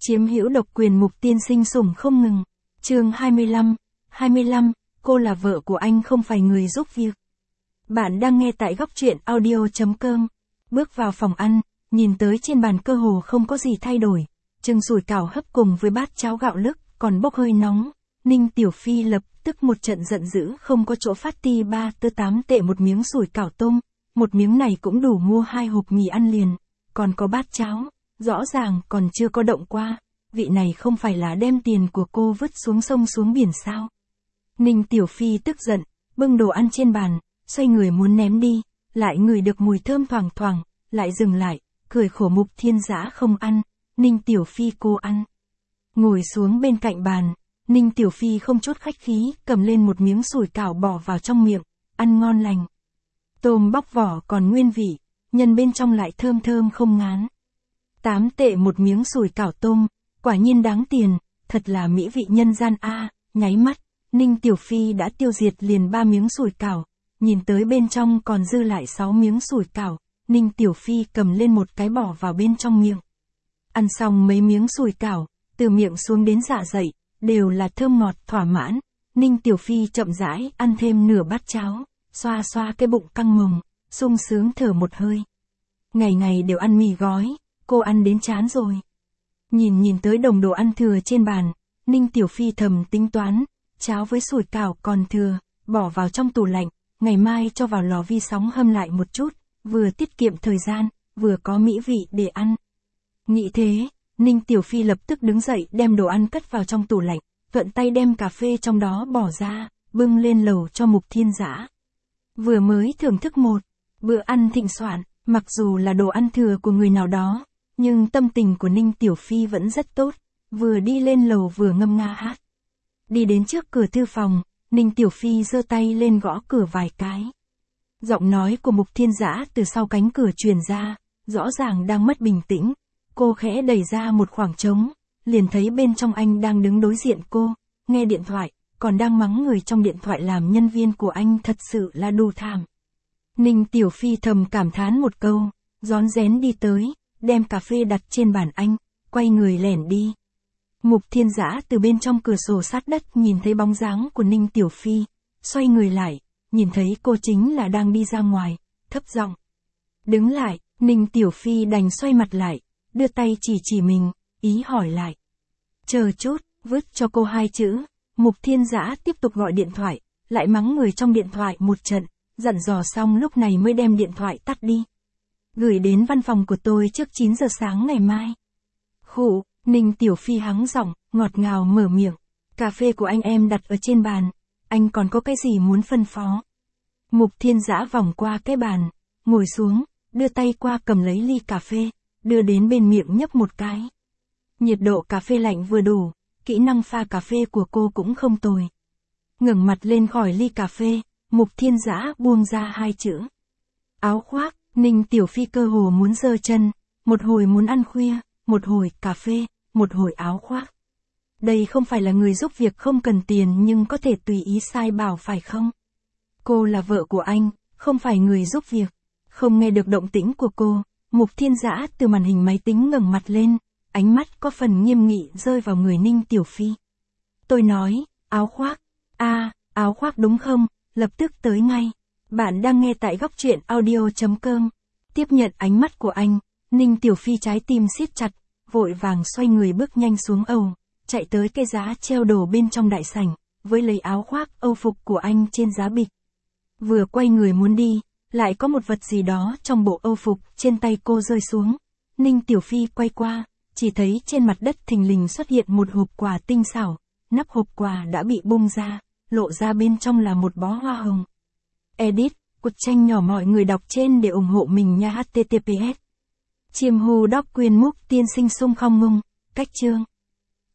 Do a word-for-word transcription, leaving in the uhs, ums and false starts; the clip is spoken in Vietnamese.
Chiếm hữu độc quyền Mục tiên sinh sủng không ngừng. Chương hai mươi lăm, hai mươi lăm, cô là vợ của anh không phải người giúp việc. Bạn đang nghe tại góc truyện audio chấm com. Bước vào phòng ăn, nhìn tới trên bàn cơ hồ không có gì thay đổi. Chừng sủi cảo hấp cùng với bát cháo gạo lứt, còn bốc hơi nóng. Ninh Tiểu Phi lập tức một trận giận dữ không có chỗ phát ti ba tơ tám tệ một miếng sủi cảo tôm. Một miếng này cũng đủ mua hai hộp mì ăn liền. Còn có bát cháo, rõ ràng còn chưa có động qua. Vị này không phải là đem tiền của cô vứt xuống sông xuống biển sao? Ninh Tiểu Phi tức giận, bưng đồ ăn trên bàn, xoay người muốn ném đi, lại ngửi được mùi thơm thoảng thoảng, lại dừng lại, cười khổ Mục Thiên Dã không ăn, Ninh Tiểu Phi cô ăn. Ngồi xuống bên cạnh bàn, Ninh Tiểu Phi không chút khách khí, cầm lên một miếng sủi cảo bỏ vào trong miệng, ăn ngon lành. Tôm bóc vỏ còn nguyên vị, nhân bên trong lại thơm thơm không ngán. Tám tệ một miếng sủi cảo tôm, quả nhiên đáng tiền, thật là mỹ vị nhân gian a. Nháy mắt, Ninh Tiểu Phi đã tiêu diệt liền ba miếng sủi cảo, nhìn tới bên trong còn dư lại sáu miếng sủi cảo, Ninh Tiểu Phi cầm lên một cái bỏ vào bên trong miệng. Ăn xong mấy miếng sủi cảo, từ miệng xuống đến dạ dày, đều là thơm ngọt thỏa mãn, Ninh Tiểu Phi chậm rãi ăn thêm nửa bát cháo, xoa xoa cái bụng căng mồng, sung sướng thở một hơi. Ngày ngày đều ăn mì gói, cô ăn đến chán rồi. Nhìn nhìn tới đồng đồ ăn thừa trên bàn, Ninh Tiểu Phi thầm tính toán, cháo với sủi cảo còn thừa, bỏ vào trong tủ lạnh, ngày mai cho vào lò vi sóng hâm lại một chút, vừa tiết kiệm thời gian, vừa có mỹ vị để ăn. Nghĩ thế, Ninh Tiểu Phi lập tức đứng dậy đem đồ ăn cất vào trong tủ lạnh, thuận tay đem cà phê trong đó bỏ ra, bưng lên lầu cho Mục Thiên Dã. Vừa mới thưởng thức một bữa ăn thịnh soạn, mặc dù là đồ ăn thừa của người nào đó, nhưng tâm tình của Ninh Tiểu Phi vẫn rất tốt, vừa đi lên lầu vừa ngâm nga hát. Đi đến trước cửa thư phòng, Ninh Tiểu Phi giơ tay lên gõ cửa vài cái. Giọng nói của Mục Thiên Dã từ sau cánh cửa truyền ra, rõ ràng đang mất bình tĩnh. Cô khẽ đẩy ra một khoảng trống, liền thấy bên trong anh đang đứng đối diện cô, nghe điện thoại, còn đang mắng người trong điện thoại làm nhân viên của anh thật sự là đủ thảm. Ninh Tiểu Phi thầm cảm thán một câu, rón rén đi tới, đem cà phê đặt trên bàn anh, quay người lẻn đi. Mục Thiên Dã từ bên trong cửa sổ sát đất nhìn thấy bóng dáng của Ninh Tiểu Phi, xoay người lại, nhìn thấy cô chính là đang đi ra ngoài, thấp giọng. Đứng lại, Ninh Tiểu Phi đành xoay mặt lại, đưa tay chỉ chỉ mình, ý hỏi lại. Chờ chút, vứt cho cô hai chữ. Mục Thiên Dã tiếp tục gọi điện thoại, lại mắng người trong điện thoại một trận, dặn dò xong lúc này mới đem điện thoại tắt đi. Gửi đến văn phòng của tôi trước chín giờ sáng ngày mai. Khụ, Ninh Tiểu Phi hắng giọng, ngọt ngào mở miệng. Cà phê của anh em đặt ở trên bàn, anh còn có cái gì muốn phân phó? Mục Thiên Dã vòng qua cái bàn, ngồi xuống, đưa tay qua cầm lấy ly cà phê, đưa đến bên miệng nhấp một cái. Nhiệt độ cà phê lạnh vừa đủ, kỹ năng pha cà phê của cô cũng không tồi. Ngẩng mặt lên khỏi ly cà phê, Mục Thiên Dã buông ra hai chữ. Áo khoác. Ninh Tiểu Phi cơ hồ muốn giơ chân, một hồi muốn ăn khuya, một hồi cà phê, một hồi áo khoác. Đây không phải là người giúp việc không cần tiền nhưng có thể tùy ý sai bảo phải không? Cô là vợ của anh, không phải người giúp việc. Không nghe được động tĩnh của cô, Mục Thiên Dã từ màn hình máy tính ngẩng mặt lên, ánh mắt có phần nghiêm nghị rơi vào người Ninh Tiểu Phi. Tôi nói, áo khoác, a à, áo khoác đúng không, lập tức tới ngay. Bạn đang nghe tại góc truyện audio chấm com. Tiếp nhận ánh mắt của anh, Ninh Tiểu Phi trái tim siết chặt, vội vàng xoay người bước nhanh xuống ầu, chạy tới cái giá treo đồ bên trong đại sảnh, với lấy áo khoác âu phục của anh trên giá bịch. Vừa quay người muốn đi, lại có một vật gì đó trong bộ âu phục trên tay cô rơi xuống. Ninh Tiểu Phi quay qua, chỉ thấy trên mặt đất thình lình xuất hiện một hộp quà tinh xảo, nắp hộp quà đã bị bung ra, lộ ra bên trong là một bó hoa hồng. Edit, cột tranh nhỏ mọi người đọc trên để ủng hộ mình nha. H T T P S. Chiêm hù đóc quyền Mục tiên sinh sung không mung, cách chương.